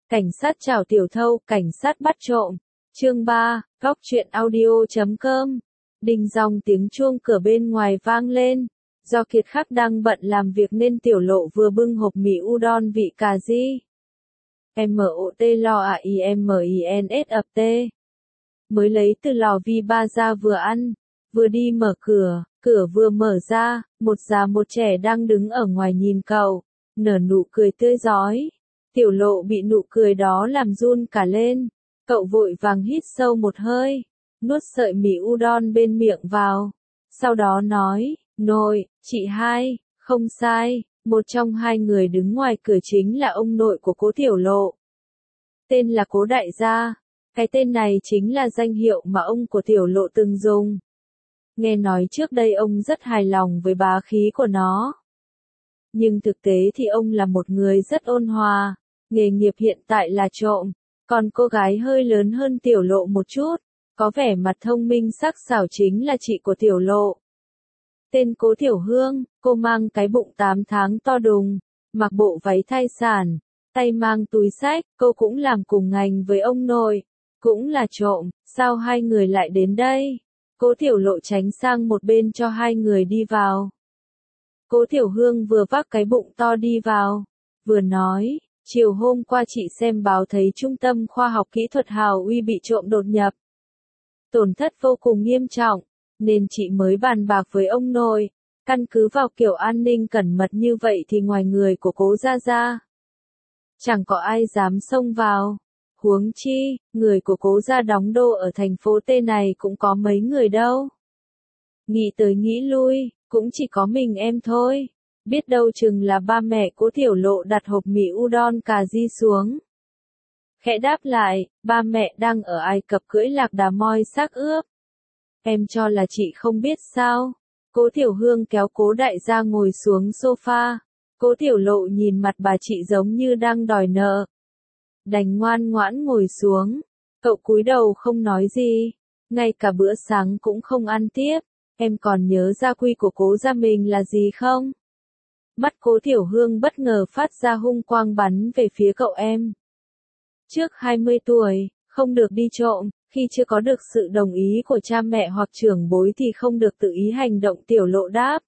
Cảnh sát chào tiểu thâu, cảnh sát bắt trộm. Chương 3, Góc truyện audio.com. Đinh dòng tiếng chuông cửa bên ngoài vang lên. Do Kiệt Khắc đang bận làm việc nên Tiểu Lộ vừa bưng hộp mì udon vị cà ri. MOT lo AIMINS ập tê. Mới lấy từ lò vi ba ra vừa ăn, vừa đi mở cửa, cửa vừa mở ra, một già một trẻ đang đứng ở ngoài nhìn cậu, nở nụ cười tươi rói. Tiểu Lộ bị nụ cười đó làm run cả lên, cậu vội vàng hít sâu một hơi, nuốt sợi mì udon bên miệng vào, sau đó nói, nội, chị hai, không sai, một trong hai người đứng ngoài cửa chính là ông nội của cố Tiểu Lộ. Tên là Cố Đại Gia, cái tên này chính là danh hiệu mà ông của Tiểu Lộ từng dùng. Nghe nói trước đây ông rất hài lòng với bá khí của nó. Nhưng thực tế thì ông là một người rất ôn hòa, nghề nghiệp hiện tại là trộm, còn cô gái hơi lớn hơn Tiểu Lộ một chút, có vẻ mặt thông minh sắc sảo chính là chị của Tiểu Lộ. Tên Cố Tiểu Hương, cô mang cái bụng 8 tháng to đùng, mặc bộ váy thai sản, tay mang túi xách, cô cũng làm cùng ngành với ông nội, cũng là trộm, sao hai người lại đến đây? Cố Tiểu Lộ tránh sang một bên cho hai người đi vào. Cố Tiểu Hương vừa vác cái bụng to đi vào, vừa nói, chiều hôm qua chị xem báo thấy Trung tâm Khoa học Kỹ thuật Hào Uy bị trộm đột nhập. Tổn thất vô cùng nghiêm trọng, nên chị mới bàn bạc với ông nội, căn cứ vào kiểu an ninh cẩn mật như vậy thì ngoài người của Cố Gia Gia, chẳng có ai dám xông vào. Huống chi, người của Cố Gia đóng đô ở thành phố T này cũng có mấy người đâu. Nghĩ tới nghĩ lui, cũng chỉ có mình em thôi. Biết đâu chừng là ba mẹ Cố Tiểu Lộ đặt hộp mì udon cà ri xuống. Khẽ đáp lại, ba mẹ đang ở Ai Cập cưỡi lạc đà moi xác ướp. Em cho là chị không biết sao. Cố Tiểu Hương kéo Cố Đại Gia ngồi xuống sofa. Cố Tiểu Lộ nhìn mặt bà chị giống như đang đòi nợ. Đành ngoan ngoãn ngồi xuống. Cậu cúi đầu không nói gì. Ngay cả bữa sáng cũng không ăn tiếp. Em còn nhớ gia quy của Cố gia mình là gì không? Mắt Cố Tiểu Hương bất ngờ phát ra hung quang bắn về phía cậu em. Trước 20 tuổi, không được đi trộm, khi chưa có được sự đồng ý của cha mẹ hoặc trưởng bối thì không được tự ý hành động. Tiểu Lộ đáp.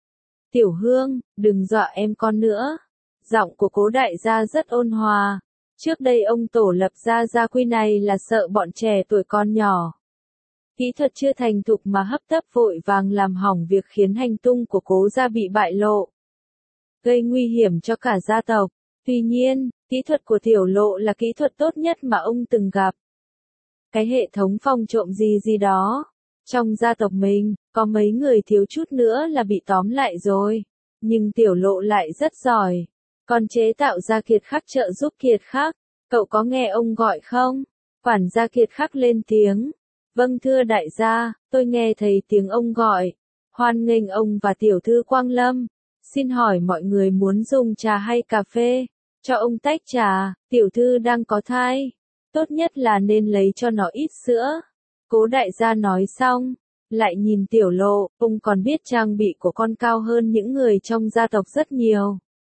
Tiểu Hương, đừng dọa em con nữa. Giọng của Cố Đại Gia rất ôn hòa. Trước đây ông tổ lập ra gia quy này là sợ bọn trẻ tuổi con nhỏ. Kỹ thuật chưa thành thục mà hấp tấp vội vàng làm hỏng việc khiến hành tung của Cố gia bị bại lộ, gây nguy hiểm cho cả gia tộc. Tuy nhiên, kỹ thuật của Tiểu Lộ là kỹ thuật tốt nhất mà ông từng gặp. Cái hệ thống phòng trộm gì đó, trong gia tộc mình, có mấy người thiếu chút nữa là bị tóm lại rồi. Nhưng Tiểu Lộ lại rất giỏi. Còn chế tạo ra Kiệt Khắc trợ giúp Kiệt Khắc. Cậu có nghe ông gọi không? Quản gia Kiệt Khắc lên tiếng. Vâng thưa đại gia, tôi nghe thấy tiếng ông gọi. Hoan nghênh ông và tiểu thư Quang Lâm. Xin hỏi mọi người muốn dùng trà hay cà phê? Cho ông tách trà, tiểu thư đang có thai. Tốt nhất là nên lấy cho nó ít sữa. Cố đại gia nói xong, lại nhìn Tiểu Lộ, ông còn biết trang bị của con cao hơn những người trong gia tộc rất nhiều.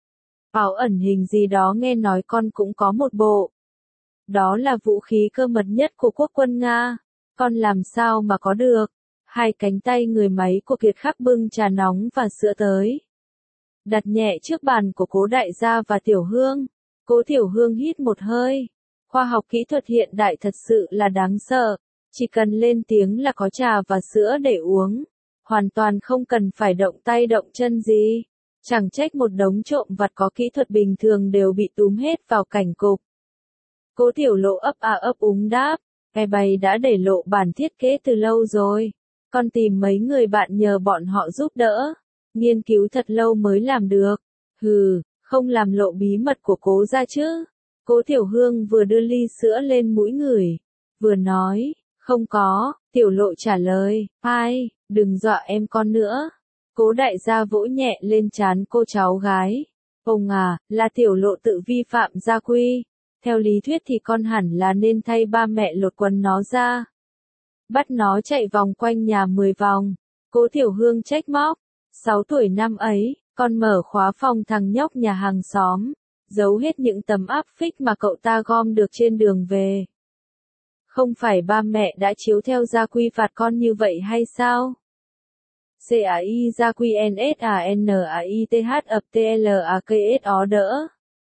Áo ẩn hình gì đó nghe nói con cũng có một bộ. Đó là vũ khí cơ mật nhất của quốc quân Nga. Con làm sao mà có được? Hai cánh tay người máy của Kiệt Khắc bưng trà nóng và sữa tới. Đặt nhẹ trước bàn của Cố Đại Gia và Tiểu Hương. Cố Tiểu Hương hít một hơi. Khoa học kỹ thuật hiện đại thật sự là đáng sợ. Chỉ cần lên tiếng là có trà và sữa để uống. Hoàn toàn không cần phải động tay động chân gì. Chẳng trách một đống trộm vặt có kỹ thuật bình thường đều bị túm hết vào cảnh cục. Cố Tiểu Lộ ấp à ấp úng đáp. Cái bày đã để lộ bản thiết kế từ lâu rồi. Con tìm mấy người bạn nhờ bọn họ giúp đỡ. Nghiên cứu thật lâu mới làm được. Hừ, không làm lộ bí mật của Cố gia chứ. Cố Tiểu Hương vừa đưa ly sữa lên mũi ngửi, vừa nói, không có. Tiểu Lộ trả lời, ai, đừng dọa em con nữa. Cố Đại Gia vỗ nhẹ lên trán cô cháu gái. Ông à, là Tiểu Lộ tự vi phạm gia quy. Theo lý thuyết thì con hẳn là nên thay ba mẹ lột quần nó ra. Bắt nó chạy vòng quanh nhà 10 vòng. Cố Tiểu Hương trách móc. 6 tuổi năm ấy, con mở khóa phòng thằng nhóc nhà hàng xóm. giấu hết những tấm áp phích mà cậu ta gom được trên đường về. Không phải ba mẹ đã chiếu theo gia quy phạt con như vậy hay sao? CAI gia quy NSANAITH ập TLAKS đỡ.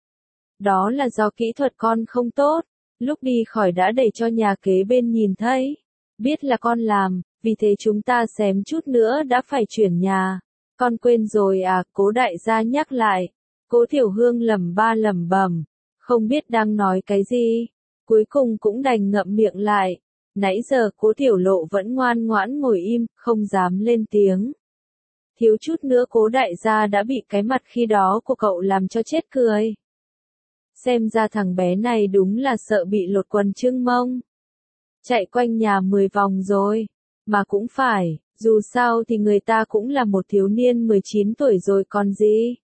Đó là do kỹ thuật con không tốt, lúc đi khỏi đã để cho nhà kế bên nhìn thấy. Biết là con làm, vì thế chúng ta xém chút nữa đã phải chuyển nhà. Con quên rồi à, Cố đại gia nhắc lại. Cố Tiểu Hương lẩm bẩm, không biết đang nói cái gì. Cuối cùng cũng đành ngậm miệng lại. Nãy giờ Cố Tiểu Lộ vẫn ngoan ngoãn ngồi im, không dám lên tiếng. Thiếu chút nữa Cố đại gia đã bị cái mặt khi đó của cậu làm cho chết cười. Xem ra thằng bé này đúng là sợ bị lột quần trưng mông. Chạy quanh nhà 10 vòng rồi. Mà cũng phải, dù sao thì người ta cũng là một thiếu niên 19 tuổi rồi còn gì.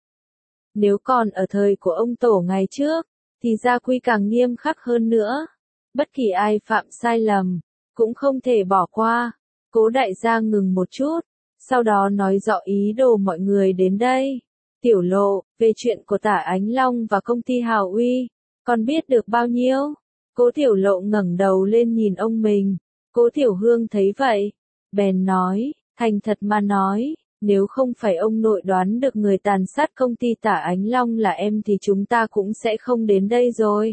Nếu còn ở thời của ông Tổ ngày trước, thì gia quy càng nghiêm khắc hơn nữa. Bất kỳ ai phạm sai lầm, cũng không thể bỏ qua. Cố đại gia ngừng một chút, sau đó nói rõ ý đồ mọi người đến đây. Tiểu Lộ, về chuyện của Tả Ánh Long và công ty Hào Uy, con biết được bao nhiêu? Cố Tiểu Lộ ngẩng đầu lên nhìn ông mình. Cố Tiểu Hương thấy vậy, bèn nói, thành thật mà nói, nếu không phải ông nội đoán được người tàn sát công ty Tả Ánh Long là em thì chúng ta cũng sẽ không đến đây rồi.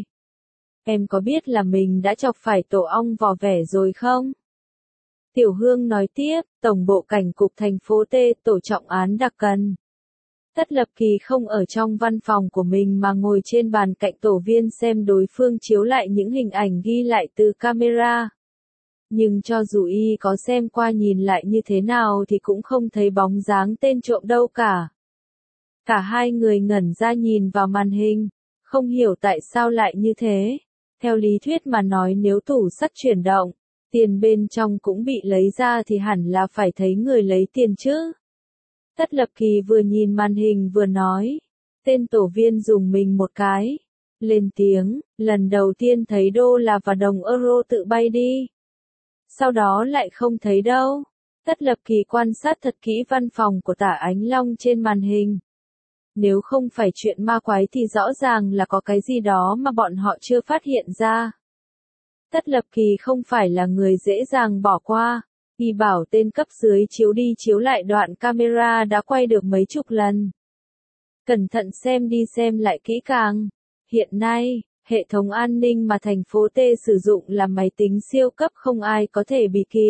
Em có biết là mình đã chọc phải tổ ong vò vẽ rồi không? Tiểu Hương nói tiếp, Tổng bộ Cảnh cục thành phố T, tổ trọng án đặc cần. Tất Lập Kỳ không ở trong văn phòng của mình mà ngồi trên bàn cạnh tổ viên xem đối phương chiếu lại những hình ảnh ghi lại từ camera. Nhưng cho dù y có xem qua nhìn lại như thế nào thì cũng không thấy bóng dáng tên trộm đâu cả. Cả hai người ngẩn ra nhìn vào màn hình, không hiểu tại sao lại như thế. Theo lý thuyết mà nói nếu tủ sắt chuyển động, tiền bên trong cũng bị lấy ra thì hẳn là phải thấy người lấy tiền chứ. Tất Lập Kỳ vừa nhìn màn hình vừa nói. Tên tổ viên dùng mình một cái. Lên tiếng, lần đầu tiên thấy đô la và đồng euro tự bay đi. Sau đó lại không thấy đâu. Tất Lập Kỳ quan sát thật kỹ văn phòng của Tả Ánh Long trên màn hình. Nếu không phải chuyện ma quái thì rõ ràng là có cái gì đó mà bọn họ chưa phát hiện ra. Tất Lập Kỳ không phải là người dễ dàng bỏ qua. Y bảo tên cấp dưới chiếu đi chiếu lại đoạn camera đã quay được mấy chục lần. Cẩn thận xem đi xem lại kỹ càng. Hiện nay, hệ thống an ninh mà thành phố T sử dụng là máy tính siêu cấp không ai có thể bị kịp.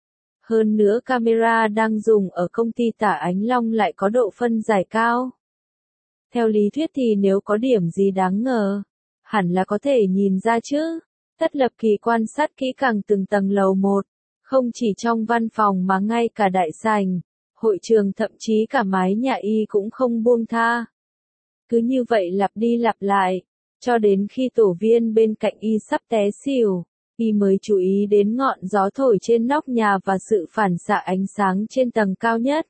Hơn nữa camera đang dùng ở công ty Tả Ánh Long lại có độ phân giải cao. Theo lý thuyết thì nếu có điểm gì đáng ngờ, hẳn là có thể nhìn ra chứ. Tất Lập Kỳ quan sát kỹ càng từng tầng lầu một. Không chỉ trong văn phòng mà ngay cả đại sảnh, hội trường thậm chí cả mái nhà y cũng không buông tha. Cứ như vậy lặp đi lặp lại, cho đến khi tổ viên bên cạnh y sắp té xỉu, y mới chú ý đến ngọn gió thổi trên nóc nhà và sự phản xạ ánh sáng trên tầng cao nhất.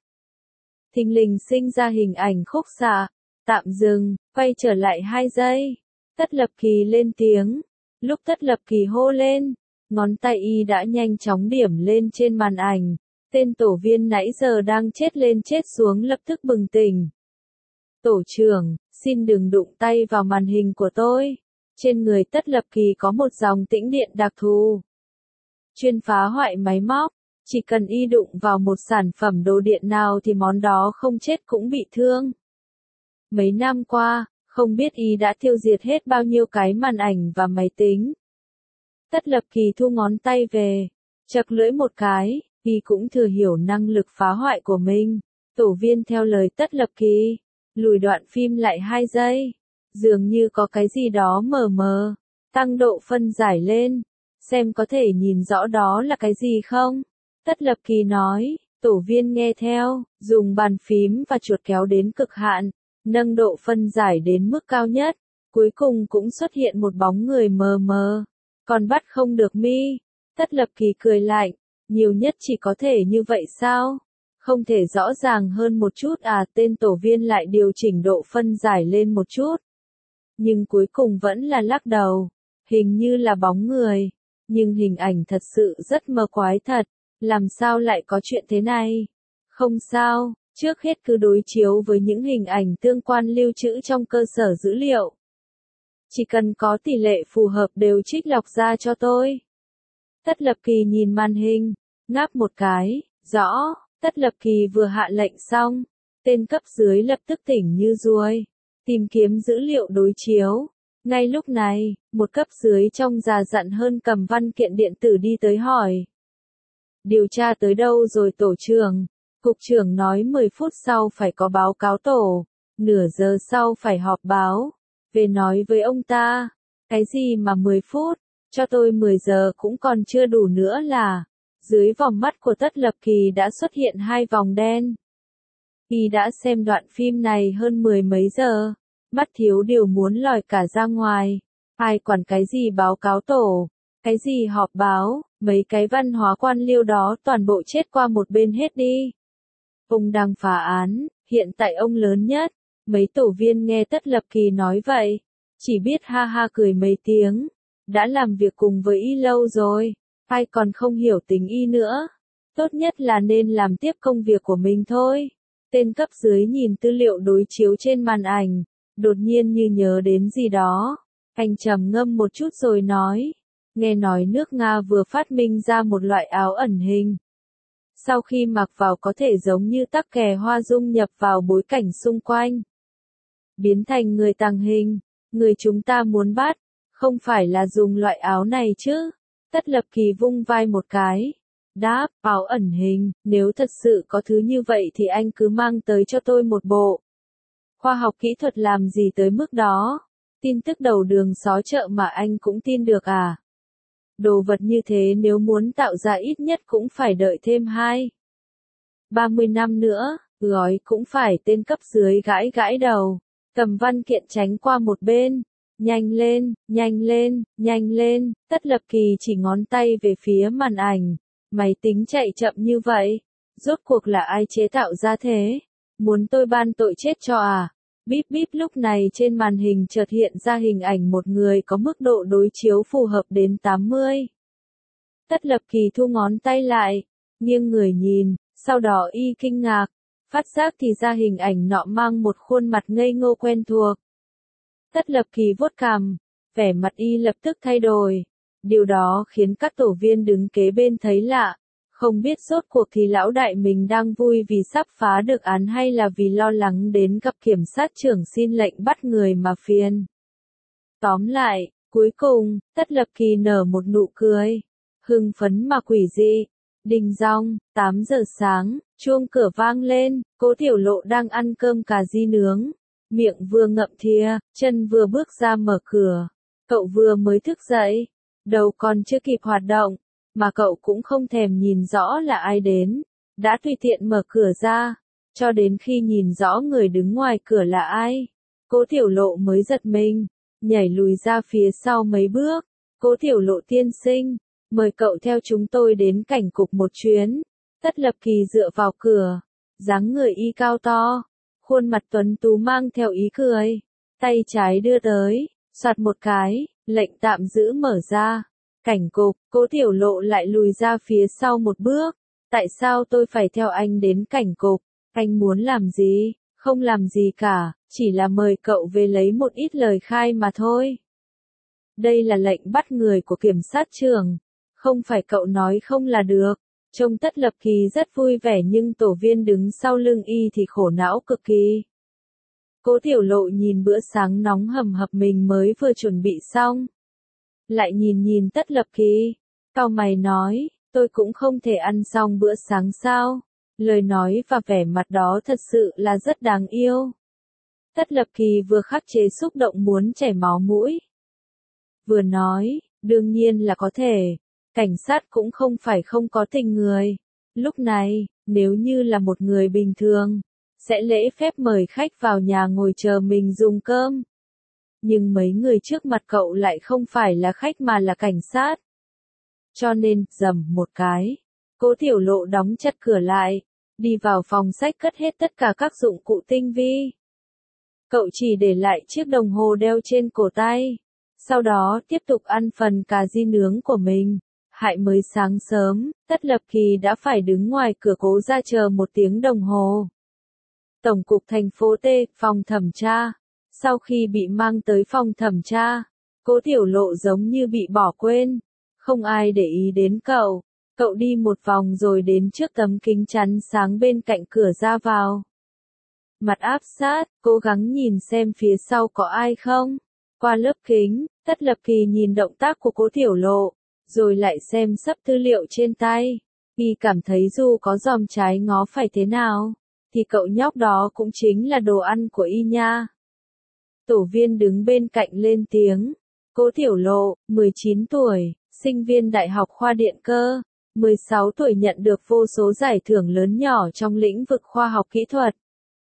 Thình lình sinh ra hình ảnh khúc xạ, tạm dừng, quay trở lại 2 giây. Tất Lập Kỳ lên tiếng. Lúc Tất Lập Kỳ hô lên, ngón tay y đã nhanh chóng điểm lên trên màn ảnh. Tên tổ viên nãy giờ đang chết lên chết xuống lập tức bừng tỉnh. Tổ trưởng, xin đừng đụng tay vào màn hình của tôi. Trên người Tất Lập Kỳ có một dòng tĩnh điện đặc thù. Chuyên phá hoại máy móc. Chỉ cần y đụng vào một sản phẩm đồ điện nào thì món đó không chết cũng bị thương. Mấy năm qua, không biết y đã tiêu diệt hết bao nhiêu cái màn ảnh và máy tính. Tất Lập Kỳ thu ngón tay về, chật lưỡi một cái, y cũng thừa hiểu năng lực phá hoại của mình. Tổ viên theo lời Tất Lập Kỳ, lùi đoạn phim lại 2 giây. Dường như có cái gì đó mờ mờ, tăng độ phân giải lên, xem có thể nhìn rõ đó là cái gì không. Tất Lập Kỳ nói, tổ viên nghe theo, dùng bàn phím và chuột kéo đến cực hạn, nâng độ phân giải đến mức cao nhất, cuối cùng cũng xuất hiện một bóng người mờ mờ. Còn bắt không được mi. Tất Lập Kỳ cười lạnh, nhiều nhất chỉ có thể như vậy sao? Không thể rõ ràng hơn một chút à? Tên tổ viên lại điều chỉnh độ phân giải lên một chút. Nhưng cuối cùng vẫn là lắc đầu, hình như là bóng người, nhưng hình ảnh thật sự rất mờ quái thật, làm sao lại có chuyện thế này? Không sao, trước hết cứ đối chiếu với những hình ảnh tương quan lưu trữ trong cơ sở dữ liệu. Chỉ cần có tỷ lệ phù hợp đều trích lọc ra cho tôi. Tất Lập Kỳ nhìn màn hình, ngáp một cái, rõ, Tất Lập Kỳ vừa hạ lệnh xong, tên cấp dưới lập tức tỉnh như ruồi, tìm kiếm dữ liệu đối chiếu. Ngay lúc này, một cấp dưới trông già dặn hơn cầm văn kiện điện tử đi tới hỏi. Điều tra tới đâu rồi tổ trưởng? Cục trưởng nói 10 phút sau phải có báo cáo tổ, nửa giờ sau phải họp báo. Về nói với ông ta, cái gì mà 10 phút, cho tôi 10 giờ cũng còn chưa đủ nữa là. Dưới vòng mắt của Tất Lập Kỳ đã xuất hiện hai vòng đen. Y đã xem đoạn phim này hơn 10 mấy giờ, mắt thiếu điều muốn lòi cả ra ngoài. Ai quản cái gì báo cáo tổ, cái gì họp báo, mấy cái văn hóa quan liêu đó toàn bộ chết qua một bên hết đi. Ông đang phá án, hiện tại ông lớn nhất. Mấy tổ viên nghe Tất Lập Kỳ nói vậy, chỉ biết ha ha cười mấy tiếng. Đã làm việc cùng với y lâu rồi, ai còn không hiểu tính y nữa. Tốt nhất là nên làm tiếp công việc của mình thôi. Tên cấp dưới nhìn tư liệu đối chiếu trên màn ảnh, đột nhiên như nhớ đến gì đó. Anh trầm ngâm một chút rồi nói, nghe nói nước Nga vừa phát minh ra một loại áo ẩn hình. Sau khi mặc vào có thể giống như tắc kè hoa dung nhập vào bối cảnh xung quanh. Biến thành người tàng hình, người chúng ta muốn bắt, không phải là dùng loại áo này chứ. Tất Lập Kỳ vung vai một cái. Đáp, áo ẩn hình, nếu thật sự có thứ như vậy thì anh cứ mang tới cho tôi một bộ. Khoa học kỹ thuật làm gì tới mức đó? Tin tức đầu đường xó chợ mà anh cũng tin được à? Đồ vật như thế nếu muốn tạo ra ít nhất cũng phải đợi thêm 30 năm nữa, gói cũng phải. Tên cấp dưới gãi gãi đầu, cầm văn kiện tránh qua một bên. Nhanh lên, nhanh lên, nhanh lên, Tất Lập Kỳ chỉ ngón tay về phía màn ảnh. Máy tính chạy chậm như vậy, rốt cuộc là ai chế tạo ra thế? Muốn tôi ban tội chết cho à? Bíp bíp, lúc này trên màn hình chợt hiện ra hình ảnh một người có mức độ đối chiếu phù hợp đến 80. Tất Lập Kỳ thu ngón tay lại, nghiêng người nhìn, sau đó y kinh ngạc, phát giác thì ra hình ảnh nọ mang một khuôn mặt ngây ngô quen thuộc. Tất Lập Kỳ vuốt cằm, vẻ mặt y lập tức thay đổi. Điều đó khiến các tổ viên đứng kế bên thấy lạ, không biết rốt cuộc thì lão đại mình đang vui vì sắp phá được án hay là vì lo lắng đến gặp kiểm sát trưởng xin lệnh bắt người mà phiền. Tóm lại, cuối cùng, Tất Lập Kỳ nở một nụ cười, hưng phấn mà quỷ dị. Đinh dong, 8 giờ sáng, chuông cửa vang lên, Cố Tiểu Lộ đang ăn cơm cà ri nướng, miệng vừa ngậm thìa, chân vừa bước ra mở cửa. Cậu vừa mới thức dậy, đầu còn chưa kịp hoạt động, mà cậu cũng không thèm nhìn rõ là ai đến, đã tùy tiện mở cửa ra, cho đến khi nhìn rõ người đứng ngoài cửa là ai. Cố Tiểu Lộ mới giật mình, nhảy lùi ra phía sau mấy bước. Cố Tiểu Lộ tiên sinh, mời cậu theo chúng tôi đến cảnh cục một chuyến. Tất Lập Kỳ dựa vào cửa, dáng người y cao to, khuôn mặt tuấn tú mang theo ý cười, tay trái đưa tới, soạt một cái, lệnh tạm giữ mở ra. Cảnh cục, Cố Tiểu Lộ lại lùi ra phía sau một bước. Tại sao tôi phải theo anh đến cảnh cục? Anh muốn làm gì? Không làm gì cả, chỉ là mời cậu về lấy một ít lời khai mà thôi. Đây là lệnh bắt người của kiểm sát trưởng, không phải cậu nói không là được. Trông Tất Lập Kỳ rất vui vẻ nhưng tổ viên đứng sau lưng y thì khổ não cực kỳ. Cố Tiểu Lộ nhìn bữa sáng nóng hầm hập mình mới vừa chuẩn bị xong. Lại nhìn Tất Lập Kỳ, cau mày nói, tôi cũng không thể ăn xong bữa sáng sao? Lời nói và vẻ mặt đó thật sự là rất đáng yêu. Tất Lập Kỳ vừa khắc chế xúc động muốn chảy máu mũi, vừa nói, đương nhiên là có thể, cảnh sát cũng không phải không có tình người. Lúc này, nếu như là một người bình thường, sẽ lễ phép mời khách vào nhà ngồi chờ mình dùng cơm. Nhưng mấy người trước mặt cậu lại không phải là khách mà là cảnh sát. Cho nên, rầm một cái, Cố Tiểu Lộ đóng chặt cửa lại, đi vào phòng sách cất hết tất cả các dụng cụ tinh vi. Cậu chỉ để lại chiếc đồng hồ đeo trên cổ tay, sau đó tiếp tục ăn phần cà ri nướng của mình. Hại mới sáng sớm, Tất Lập Kỳ đã phải đứng ngoài cửa Cố ra chờ 1 tiếng đồng hồ. Tổng cục thành phố T, phòng thẩm tra. Sau khi bị mang tới phòng thẩm tra, Cố Tiểu Lộ giống như bị bỏ quên, không ai để ý đến cậu. Cậu đi một vòng rồi đến trước tấm kính chắn sáng bên cạnh cửa ra vào. Mặt áp sát, cố gắng nhìn xem phía sau có ai không. Qua lớp kính, Tất Lập Kỳ nhìn động tác của Cố Tiểu Lộ, rồi lại xem sấp tư liệu trên tay. Y cảm thấy dù có dòm trái ngó phải thế nào, thì cậu nhóc đó cũng chính là đồ ăn của Y nha. Tổ viên đứng bên cạnh lên tiếng. Cố Tiểu Lộ, 19 tuổi, sinh viên Đại học khoa điện cơ, 16 tuổi nhận được vô số giải thưởng lớn nhỏ trong lĩnh vực khoa học kỹ thuật.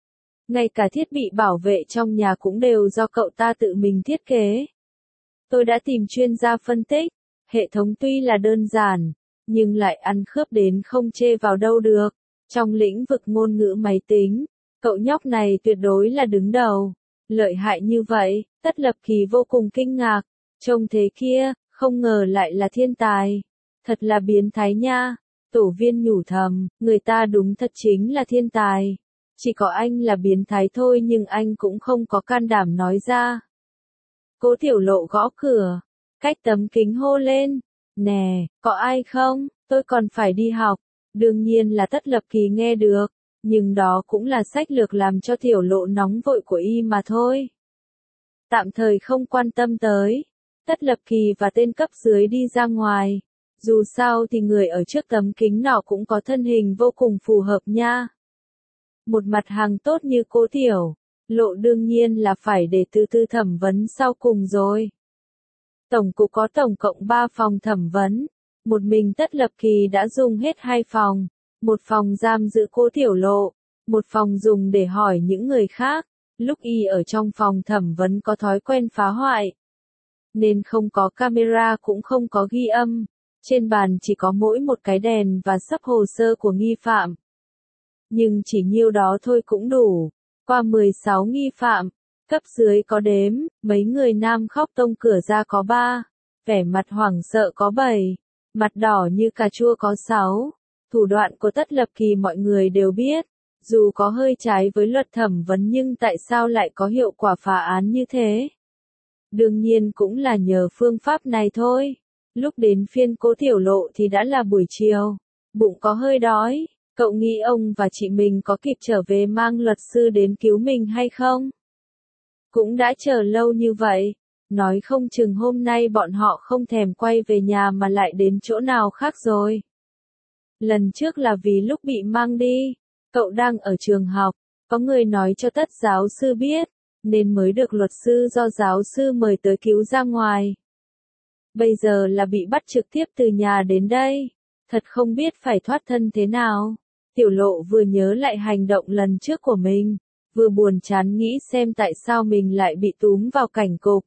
Ngay cả thiết bị bảo vệ trong nhà cũng đều do cậu ta tự mình thiết kế. Tôi đã tìm chuyên gia phân tích, hệ thống tuy là đơn giản, nhưng lại ăn khớp đến không chê vào đâu được. Trong lĩnh vực ngôn ngữ máy tính, cậu nhóc này tuyệt đối là đứng đầu. Lợi hại như vậy, Tất Lập Kỳ vô cùng kinh ngạc. Trông thế kia, không ngờ lại là thiên tài. Thật là biến thái nha. Tổ viên nhủ thầm, người ta đúng thật chính là thiên tài. Chỉ có anh là biến thái thôi nhưng anh cũng không có can đảm nói ra. Cố Tiểu Lộ gõ cửa, cách tấm kính hô lên. Nè, có ai không? Tôi còn phải đi học. Đương nhiên là Tất Lập Kỳ nghe được, nhưng đó cũng là sách lược làm cho Tiểu Lộ nóng vội của y mà thôi. Tạm thời không quan tâm tới. Tất Lập Kỳ và tên cấp dưới đi ra ngoài. Dù sao thì người ở trước tấm kính nọ cũng có thân hình vô cùng phù hợp nha. Một mặt hàng tốt như Cố Tiểu Lộ đương nhiên là phải để từ từ thẩm vấn sau cùng rồi. Tổng cục có tổng cộng 3 phòng thẩm vấn. Một mình Tất Lập Kỳ đã dùng hết 2 phòng. Một phòng giam giữ Cố Tiểu Lộ, một phòng dùng để hỏi những người khác. Lúc y ở trong phòng thẩm vấn có thói quen phá hoại, nên không có camera cũng không có ghi âm. Trên bàn chỉ có mỗi một cái đèn và sấp hồ sơ của nghi phạm. Nhưng chỉ nhiêu đó thôi cũng đủ. Qua 16 nghi phạm, cấp dưới có đếm, mấy người nam khóc tông cửa ra có 3, vẻ mặt hoảng sợ có 7, mặt đỏ như cà chua có 6. Thủ đoạn của Tất Lập Kỳ mọi người đều biết, dù có hơi trái với luật thẩm vấn nhưng tại sao lại có hiệu quả phá án như thế? Đương nhiên cũng là nhờ phương pháp này thôi. Lúc đến phiên Cố Tiểu Lộ thì đã là buổi chiều, bụng có hơi đói. Cậu nghĩ ông và chị mình có kịp trở về mang luật sư đến cứu mình hay không? Cũng đã chờ lâu như vậy, nói không chừng hôm nay bọn họ không thèm quay về nhà mà lại đến chỗ nào khác rồi. Lần trước là vì lúc bị mang đi, cậu đang ở trường học, có người nói cho Tất giáo sư biết, nên mới được luật sư do giáo sư mời tới cứu ra ngoài. Bây giờ là bị bắt trực tiếp từ nhà đến đây, thật không biết phải thoát thân thế nào. Tiểu Lộ vừa nhớ lại hành động lần trước của mình, vừa buồn chán nghĩ xem tại sao mình lại bị túm vào cảnh cục.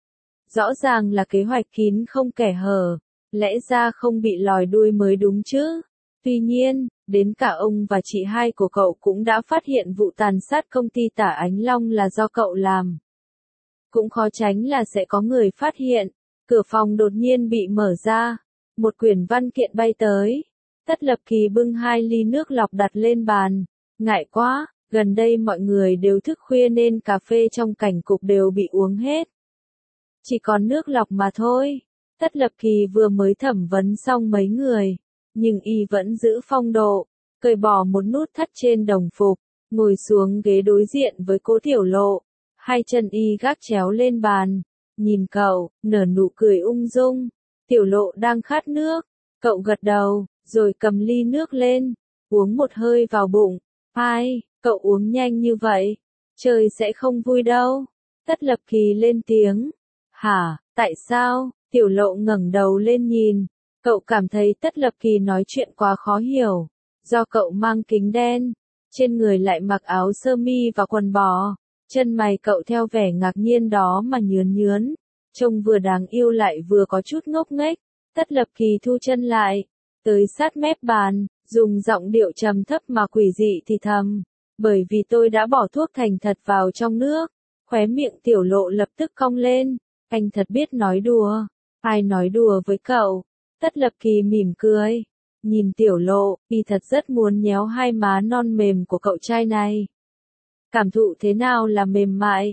Rõ ràng là kế hoạch kín không kẻ hở, lẽ ra không bị lòi đuôi mới đúng chứ. Tuy nhiên, đến cả ông và chị hai của cậu cũng đã phát hiện vụ tàn sát công ty Tả Ánh Long là do cậu làm. Cũng khó tránh là sẽ có người phát hiện. Cửa phòng đột nhiên bị mở ra, một quyển văn kiện bay tới. Tất Lập Kỳ bưng 2 ly nước lọc đặt lên bàn. Ngại quá, gần đây mọi người đều thức khuya nên cà phê trong cảnh cục đều bị uống hết. Chỉ còn nước lọc mà thôi. Tất Lập Kỳ vừa mới thẩm vấn xong mấy người, nhưng y vẫn giữ phong độ, cởi bỏ một nút thắt trên đồng phục, ngồi xuống ghế đối diện với Cố Tiểu Lộ. 2 chân y gác chéo lên bàn, nhìn cậu, nở nụ cười ung dung. Tiểu Lộ đang khát nước, cậu gật đầu, rồi cầm ly nước lên, uống một hơi vào bụng. Ai, cậu uống nhanh như vậy, trời sẽ không vui đâu. Tất Lập Kỳ lên tiếng. Hả, tại sao? Tiểu Lộ ngẩng đầu lên nhìn, cậu cảm thấy Tất Lập Kỳ nói chuyện quá khó hiểu. Do cậu mang kính đen, trên người lại mặc áo sơ mi và quần bò, chân mày cậu theo vẻ ngạc nhiên đó mà nhướn nhướn, trông vừa đáng yêu lại vừa có chút ngốc nghếch. Tất Lập Kỳ thu chân lại, tới sát mép bàn, dùng giọng điệu trầm thấp mà quỷ dị thì thầm, bởi vì tôi đã bỏ thuốc thành thật vào trong nước. Khóe miệng Tiểu Lộ lập tức cong lên, anh thật biết nói đùa. Ai nói đùa với cậu? Tất Lập Kỳ mỉm cười, nhìn Tiểu Lộ, y thật rất muốn nhéo 2 má non mềm của cậu trai này. Cảm thụ thế nào là mềm mại?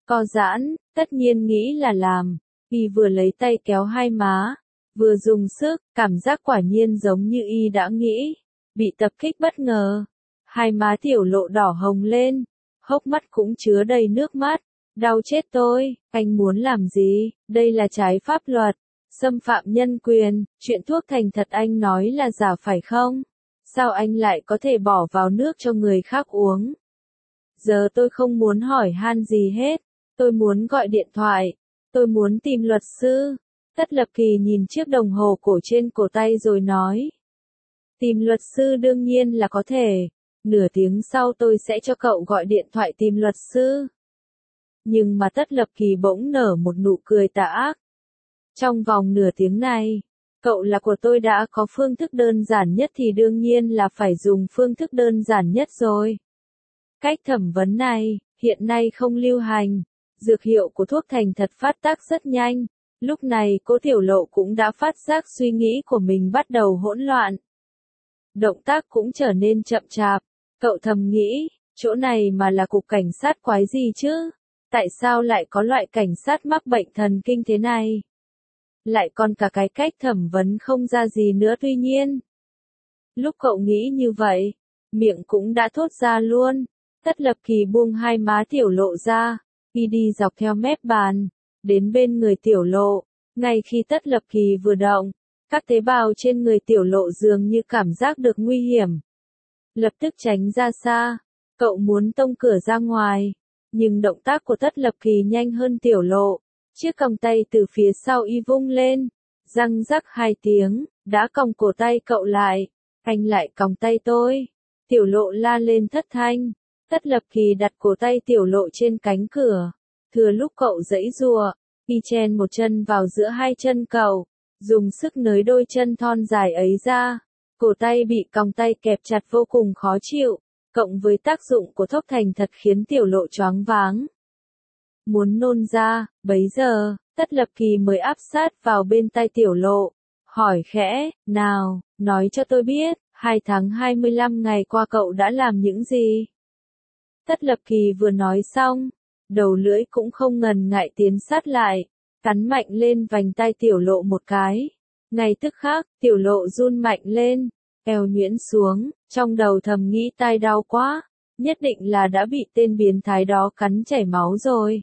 co giãn, tất nhiên nghĩ là làm. Y vừa lấy tay kéo hai má, vừa dùng sức, cảm giác quả nhiên giống như y đã nghĩ. Bị tập kích bất ngờ. Hai má Tiểu Lộ đỏ hồng lên, hốc mắt cũng chứa đầy nước mắt. Đau chết tôi, anh muốn làm gì, đây là trái pháp luật, xâm phạm nhân quyền, chuyện thuốc thành thật anh nói là giả phải không? Sao anh lại có thể bỏ vào nước cho người khác uống? Giờ tôi không muốn hỏi han gì hết, tôi muốn gọi điện thoại, tôi muốn tìm luật sư. Tất Lập Kỳ nhìn chiếc đồng hồ cổ trên cổ tay rồi nói. Tìm luật sư đương nhiên là có thể, nửa tiếng sau tôi sẽ cho cậu gọi điện thoại tìm luật sư. Nhưng mà Tất Lập Kỳ bỗng nở một nụ cười tà ác. Trong vòng nửa tiếng này, cậu là của tôi đã có phương thức đơn giản nhất thì đương nhiên là phải dùng phương thức đơn giản nhất rồi. Cách thẩm vấn này, hiện nay không lưu hành. Dược hiệu của thuốc thành thật phát tác rất nhanh. Lúc này Cố Tiểu Lộ cũng đã phát giác suy nghĩ của mình bắt đầu hỗn loạn. Động tác cũng trở nên chậm chạp. Cậu thầm nghĩ, chỗ này mà là cục cảnh sát quái gì chứ? Tại sao lại có loại cảnh sát mắc bệnh thần kinh thế này? Lại còn cả cái cách thẩm vấn không ra gì nữa tuy nhiên. Lúc cậu nghĩ như vậy, miệng cũng đã thốt ra luôn. Tất Lập Kỳ buông hai má Tiểu Lộ ra, y đi dọc theo mép bàn, đến bên người Tiểu Lộ. Ngay khi Tất Lập Kỳ vừa động, các tế bào trên người Tiểu Lộ dường như cảm giác được nguy hiểm. Lập tức tránh ra xa, cậu muốn tông cửa ra ngoài, nhưng động tác của Tất Lập Kỳ nhanh hơn Tiểu Lộ. Chiếc còng tay từ phía sau y vung lên, răng rắc hai tiếng, đã còng cổ tay cậu lại. Anh lại còng tay tôi. Tiểu Lộ la lên thất thanh. Tất Lập Kỳ đặt cổ tay Tiểu Lộ trên cánh cửa. Thừa lúc cậu giãy giụa, y chen một chân vào giữa hai chân cậu, dùng sức nới đôi chân thon dài ấy ra. Cổ tay bị còng tay kẹp chặt vô cùng khó chịu, cộng với tác dụng của thuốc thành thật khiến Tiểu Lộ choáng váng. Muốn nôn ra, bấy giờ, Tất Lập Kỳ mới áp sát vào bên tai Tiểu Lộ, hỏi khẽ, nào, nói cho tôi biết, 2 tháng 25 ngày qua cậu đã làm những gì? Tất Lập Kỳ vừa nói xong, đầu lưỡi cũng không ngần ngại tiến sát lại, cắn mạnh lên vành tai Tiểu Lộ một cái. Ngay tức khắc, Tiểu Lộ run mạnh lên, eo nhuyễn xuống, trong đầu thầm nghĩ tai đau quá, nhất định là đã bị tên biến thái đó cắn chảy máu rồi.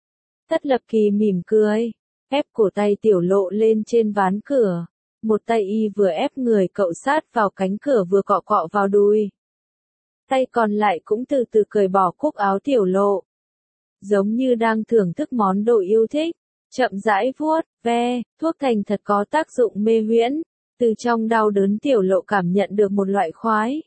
Tất Lập Kỳ mỉm cười, ép cổ tay Tiểu Lộ lên trên ván cửa, một tay y vừa ép người cậu sát vào cánh cửa vừa cọ cọ vào đùi. Tay còn lại cũng từ từ cởi bỏ cúc áo Tiểu Lộ. Giống như đang thưởng thức món đồ yêu thích, chậm rãi vuốt, ve, thuốc thành thật có tác dụng mê huyễn, từ trong đau đớn Tiểu Lộ cảm nhận được một loại khoái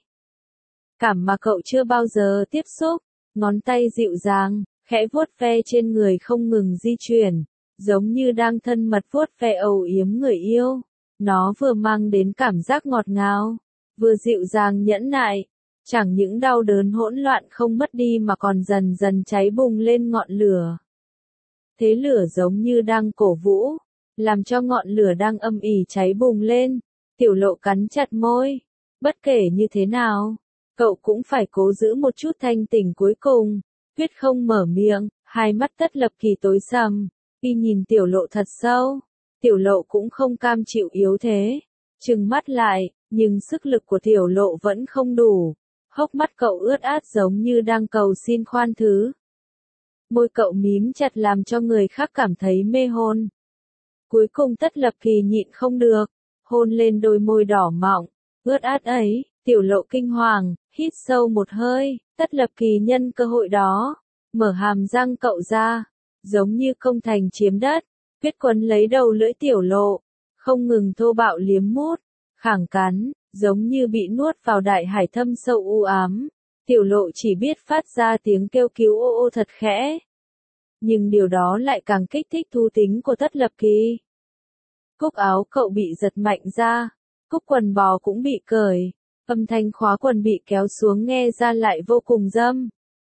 cảm mà cậu chưa bao giờ tiếp xúc, ngón tay dịu dàng, khẽ vuốt ve trên người không ngừng di chuyển, giống như đang thân mật vuốt ve âu yếm người yêu. Nó vừa mang đến cảm giác ngọt ngào, vừa dịu dàng nhẫn nại, chẳng những đau đớn hỗn loạn không mất đi mà còn dần dần cháy bùng lên ngọn lửa. Thế lửa giống như đang cổ vũ, làm cho ngọn lửa đang âm ỉ cháy bùng lên. Tiểu Lộ cắn chặt môi, bất kể như thế nào, cậu cũng phải cố giữ một chút thanh tỉnh cuối cùng, quyết không mở miệng. Hai mắt Tất Lập Kỳ tối sầm, y nhìn Tiểu Lộ thật sâu. Tiểu Lộ cũng không cam chịu yếu thế, trừng mắt lại, nhưng sức lực của Tiểu Lộ vẫn không đủ. Hốc mắt cậu ướt át giống như đang cầu xin khoan thứ. Môi cậu mím chặt làm cho người khác cảm thấy mê hôn. Cuối cùng Tất Lập Kỳ nhịn không được, hôn lên đôi môi đỏ mọng, ướt át ấy. Tiểu Lộ kinh hoàng, hít sâu một hơi. Tất Lập Kỳ nhân cơ hội đó, mở hàm răng cậu ra, giống như công thành chiếm đất, quyết quấn lấy đầu lưỡi Tiểu Lộ, không ngừng thô bạo liếm mút, khẳng cắn, giống như bị nuốt vào đại hải thâm sâu u ám. Tiểu Lộ chỉ biết phát ra tiếng kêu cứu ô ô thật khẽ. Nhưng điều đó lại càng kích thích thú tính của Tất Lập Kỳ. Cúc áo cậu bị giật mạnh ra, cúc quần bò cũng bị cởi, âm thanh khóa quần bị kéo xuống nghe ra lại vô cùng dâm.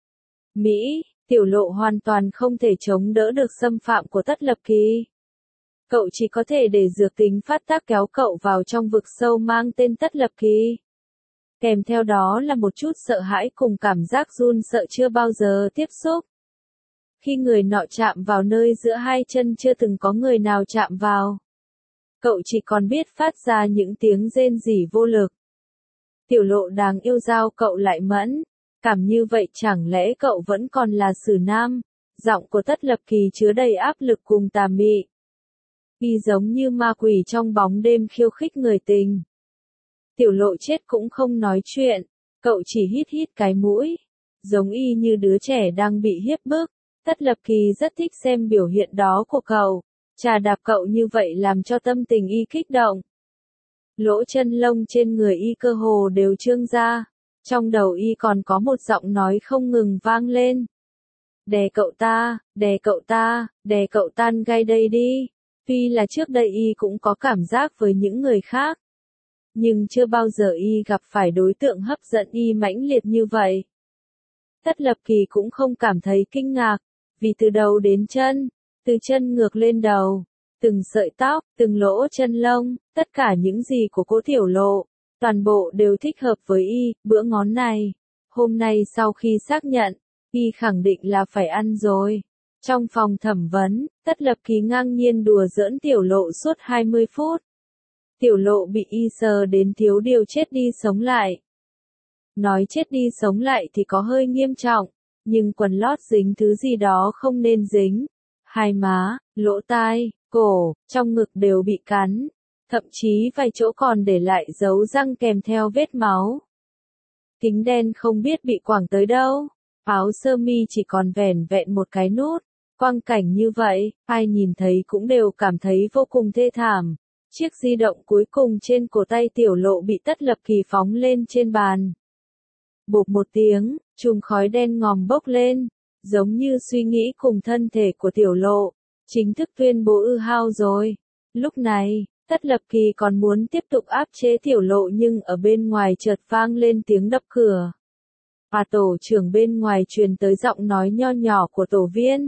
Mỹ, Tiểu Lộ hoàn toàn không thể chống đỡ được xâm phạm của Tất Lập Kỳ. Cậu chỉ có thể để dược tính phát tác kéo cậu vào trong vực sâu mang tên Tất Lập Kỳ. Kèm theo đó là một chút sợ hãi cùng cảm giác run sợ chưa bao giờ tiếp xúc. Khi người nọ chạm vào nơi giữa hai chân chưa từng có người nào chạm vào. Cậu chỉ còn biết phát ra những tiếng rên rỉ vô lực. Tiểu Lộ đáng yêu giao cậu lại mẫn. Cảm như vậy chẳng lẽ cậu vẫn còn là Sử Nam? Giọng của Tất Lập Kỳ chứa đầy áp lực cùng tà mị. Y giống như ma quỷ trong bóng đêm khiêu khích người tình. Tiểu Lộ chết cũng không nói chuyện. Cậu chỉ hít hít cái mũi. Giống y như đứa trẻ đang bị hiếp bức. Tất Lập Kỳ rất thích xem biểu hiện đó của cậu. Chà đạp cậu như vậy làm cho tâm tình y kích động. Lỗ chân lông trên người y cơ hồ đều trương ra. Trong đầu y còn có một giọng nói không ngừng vang lên. Đè cậu ta, đè cậu ta, đè cậu tan gai đây đi. Tuy là trước đây y cũng có cảm giác với những người khác. Nhưng chưa bao giờ y gặp phải đối tượng hấp dẫn y mãnh liệt như vậy. Tất Lập Kỳ cũng không cảm thấy kinh ngạc. Vì từ đầu đến chân, từ chân ngược lên đầu, từng sợi tóc, từng lỗ chân lông, tất cả những gì của Cố Tiểu Lộ, toàn bộ đều thích hợp với y, bữa ngón này. Hôm nay sau khi xác nhận, y khẳng định là phải ăn rồi. Trong phòng thẩm vấn, Tất Lập Kỳ ngang nhiên đùa giỡn Tiểu Lộ suốt 20 phút. Tiểu Lộ bị y sờ đến thiếu điều chết đi sống lại. Nói chết đi sống lại thì có hơi nghiêm trọng, nhưng quần lót dính thứ gì đó không nên dính. Hai má, lỗ tai, cổ, trong ngực đều bị cắn. Thậm chí vài chỗ còn để lại dấu răng kèm theo vết máu. Kính đen không biết bị quẳng tới đâu. Áo sơ mi chỉ còn vẻn vẹn một cái nút. Quang cảnh như vậy, ai nhìn thấy cũng đều cảm thấy vô cùng thê thảm. Chiếc di động cuối cùng trên cổ tay Tiểu Lộ bị Tất Lập Kỳ phóng lên trên bàn. Bụp một tiếng, chùm khói đen ngòm bốc lên, giống như suy nghĩ cùng thân thể của Tiểu Lộ, chính thức tuyên bố hao rồi. Lúc này, Tất Lập Kỳ còn muốn tiếp tục áp chế Tiểu Lộ nhưng ở bên ngoài chợt vang lên tiếng đập cửa. Và tổ trưởng bên ngoài truyền tới giọng nói nho nhỏ của tổ viên.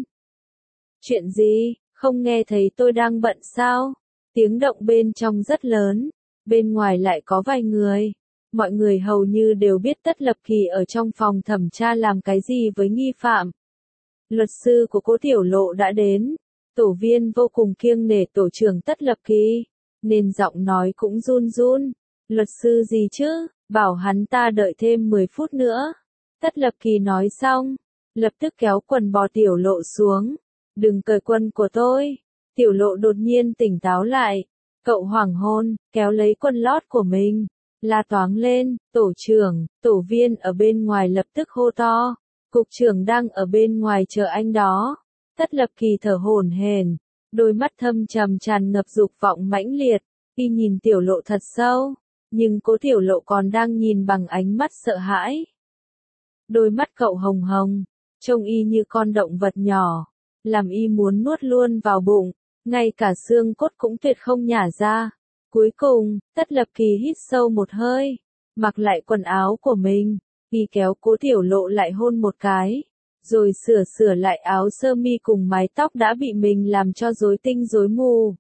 Chuyện gì, không nghe thấy tôi đang bận sao? Tiếng động bên trong rất lớn, bên ngoài lại có vài người. Mọi người hầu như đều biết Tất Lập Kỳ ở trong phòng thẩm tra làm cái gì với nghi phạm. Luật sư của Cố Tiểu Lộ đã đến. Tổ viên vô cùng kiêng nể tổ trưởng Tất Lập Kỳ, nên giọng nói cũng run run. Luật sư gì chứ, bảo hắn ta đợi thêm 10 phút nữa. Tất Lập Kỳ nói xong, lập tức kéo quần bò Tiểu Lộ xuống. Đừng cởi quần của tôi. Tiểu Lộ đột nhiên tỉnh táo lại. Cậu hoảng hôn, kéo lấy quần lót của mình. La toáng lên, tổ trưởng, tổ viên ở bên ngoài lập tức hô to. Cục trưởng đang ở bên ngoài chờ anh đó. Tất Lập Kỳ thở hổn hển, đôi mắt thâm trầm tràn ngập dục vọng mãnh liệt. Y nhìn Tiểu Lộ thật sâu, nhưng Cố Tiểu Lộ còn đang nhìn bằng ánh mắt sợ hãi. Đôi mắt cậu hồng hồng, trông y như con động vật nhỏ, làm y muốn nuốt luôn vào bụng, ngay cả xương cốt cũng tuyệt không nhả ra. Cuối cùng, Tất Lập Kỳ hít sâu một hơi, mặc lại quần áo của mình, y kéo Cố Tiểu Lộ lại hôn một cái, rồi sửa lại áo sơ mi cùng mái tóc đã bị mình làm cho rối tinh rối mù.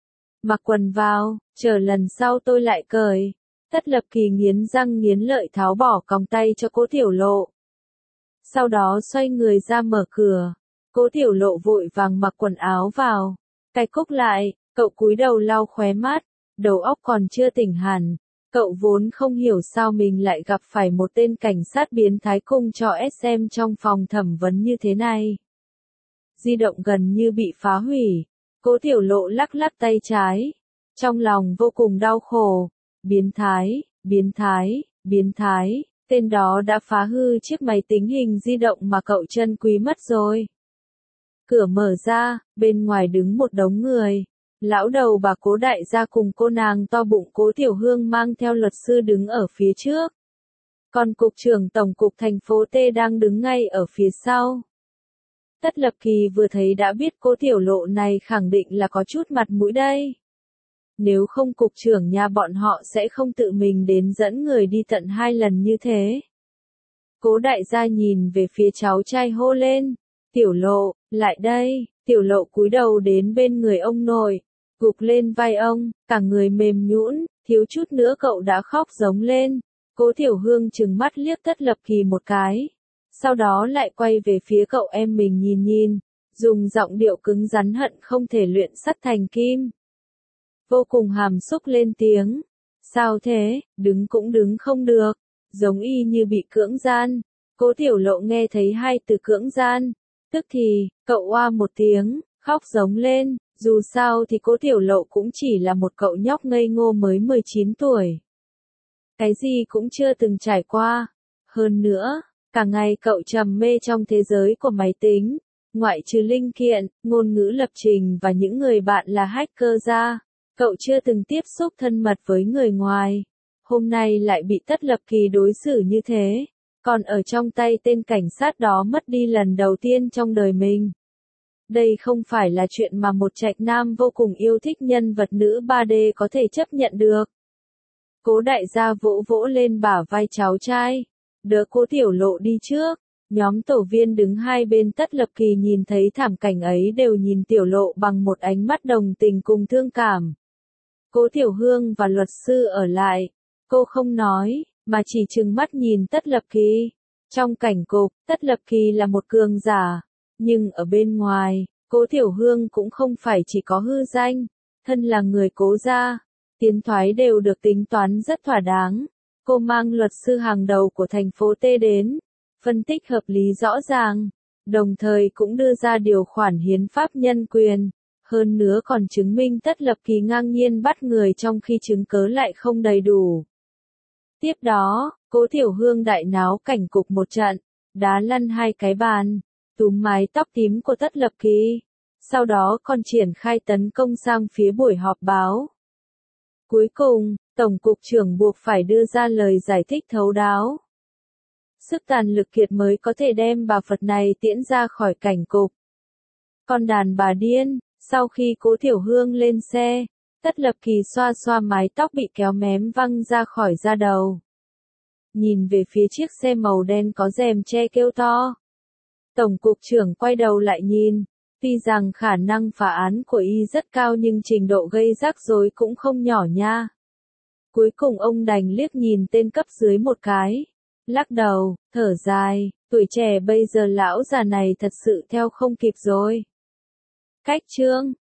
Mặc quần vào, chờ lần sau tôi lại cởi. Tất Lập Kỳ nghiến răng nghiến lợi tháo bỏ còng tay cho Cố Tiểu Lộ. Sau đó xoay người ra mở cửa. Cố Tiểu Lộ vội vàng mặc quần áo vào, cài cúc lại, cậu cúi đầu lau khóe mắt, đầu óc còn chưa tỉnh hẳn. Cậu vốn không hiểu sao mình lại gặp phải một tên cảnh sát biến thái cung cho SM trong phòng thẩm vấn như thế này. Di động gần như bị phá hủy. Cố Tiểu Lộ lắc lắc tay trái. Trong lòng vô cùng đau khổ. Biến thái, biến thái, biến thái. Tên đó đã phá hư chiếc máy tính hình di động mà cậu trân quý mất rồi. Cửa mở ra, bên ngoài đứng một đống người. Lão đầu bà Cố đại gia cùng cô nàng to bụng Cố Tiểu Hương mang theo luật sư đứng ở phía trước. Còn cục trưởng tổng cục thành phố T đang đứng ngay ở phía sau. Tất Lập Kỳ vừa thấy đã biết Cố Tiểu Lộ này khẳng định là có chút mặt mũi đây. Nếu không cục trưởng nhà bọn họ sẽ không tự mình đến dẫn người đi tận 2 lần như thế. Cố đại gia nhìn về phía cháu trai hô lên. Tiểu Lộ, lại đây. Tiểu Lộ cúi đầu đến bên người ông nội, gục lên vai ông, cả người mềm nhũn, thiếu chút nữa cậu đã khóc giống lên. Cố Tiểu Hương trừng mắt liếc Tất Lập Kỳ một cái. Sau đó lại quay về phía cậu em mình nhìn nhìn, dùng giọng điệu cứng rắn hận không thể luyện sắt thành kim. Vô cùng hàm xúc lên tiếng. Sao thế, đứng cũng đứng không được, giống y như bị cưỡng gian. Cố Tiểu Lộ nghe thấy hai từ cưỡng gian, tức thì, cậu oa một tiếng, khóc giống lên, dù sao thì Cố Tiểu Lộ cũng chỉ là một cậu nhóc ngây ngô mới 19 tuổi. Cái gì cũng chưa từng trải qua. Hơn nữa, cả ngày cậu trầm mê trong thế giới của máy tính, ngoại trừ linh kiện, ngôn ngữ lập trình và những người bạn là hacker ra, cậu chưa từng tiếp xúc thân mật với người ngoài. Hôm nay lại bị Tất Lập Kỳ đối xử như thế, còn ở trong tay tên cảnh sát đó mất đi lần đầu tiên trong đời mình. Đây không phải là chuyện mà một trạch nam vô cùng yêu thích nhân vật nữ 3D có thể chấp nhận được. Cố đại gia vỗ vỗ lên bả vai cháu trai, đỡ Cố Tiểu Lộ đi trước. Nhóm tổ viên đứng hai bên Tất Lập Kỳ nhìn thấy thảm cảnh ấy đều nhìn Tiểu Lộ bằng một ánh mắt đồng tình cùng thương cảm. Cố Tiểu Hương và luật sư ở lại, cô không nói, mà chỉ trừng mắt nhìn Tất Lập Kỳ. Trong cảnh cục, Tất Lập Kỳ là một cường giả, nhưng ở bên ngoài, Cố Tiểu Hương cũng không phải chỉ có hư danh, thân là người Cố gia, tiến thoái đều được tính toán rất thỏa đáng. Cô mang luật sư hàng đầu của thành phố T đến, phân tích hợp lý rõ ràng, đồng thời cũng đưa ra điều khoản hiến pháp nhân quyền, hơn nữa còn chứng minh Tất Lập Kỳ ngang nhiên bắt người trong khi chứng cớ lại không đầy đủ. Tiếp đó, Cố Tiểu Hương đại náo cảnh cục một trận, đá lăn hai cái bàn, túm mái tóc tím của Tất Lập Kỳ, sau đó còn triển khai tấn công sang phía buổi họp báo. Cuối cùng, Tổng cục trưởng buộc phải đưa ra lời giải thích thấu đáo. Sức tàn lực kiệt mới có thể đem bà Phật này tiễn ra khỏi cảnh cục. Con đàn bà điên, sau khi Cố Tiểu Hương lên xe, Tất Lập Kỳ xoa xoa mái tóc bị kéo mém văng ra khỏi da đầu. Nhìn về phía chiếc xe màu đen có rèm che kêu to. Tổng cục trưởng quay đầu lại nhìn, tuy rằng khả năng phá án của y rất cao nhưng trình độ gây rắc rối cũng không nhỏ nha. Cuối cùng ông đành liếc nhìn tên cấp dưới một cái, lắc đầu, thở dài, tuổi trẻ bây giờ lão già này thật sự theo không kịp rồi. Cách chương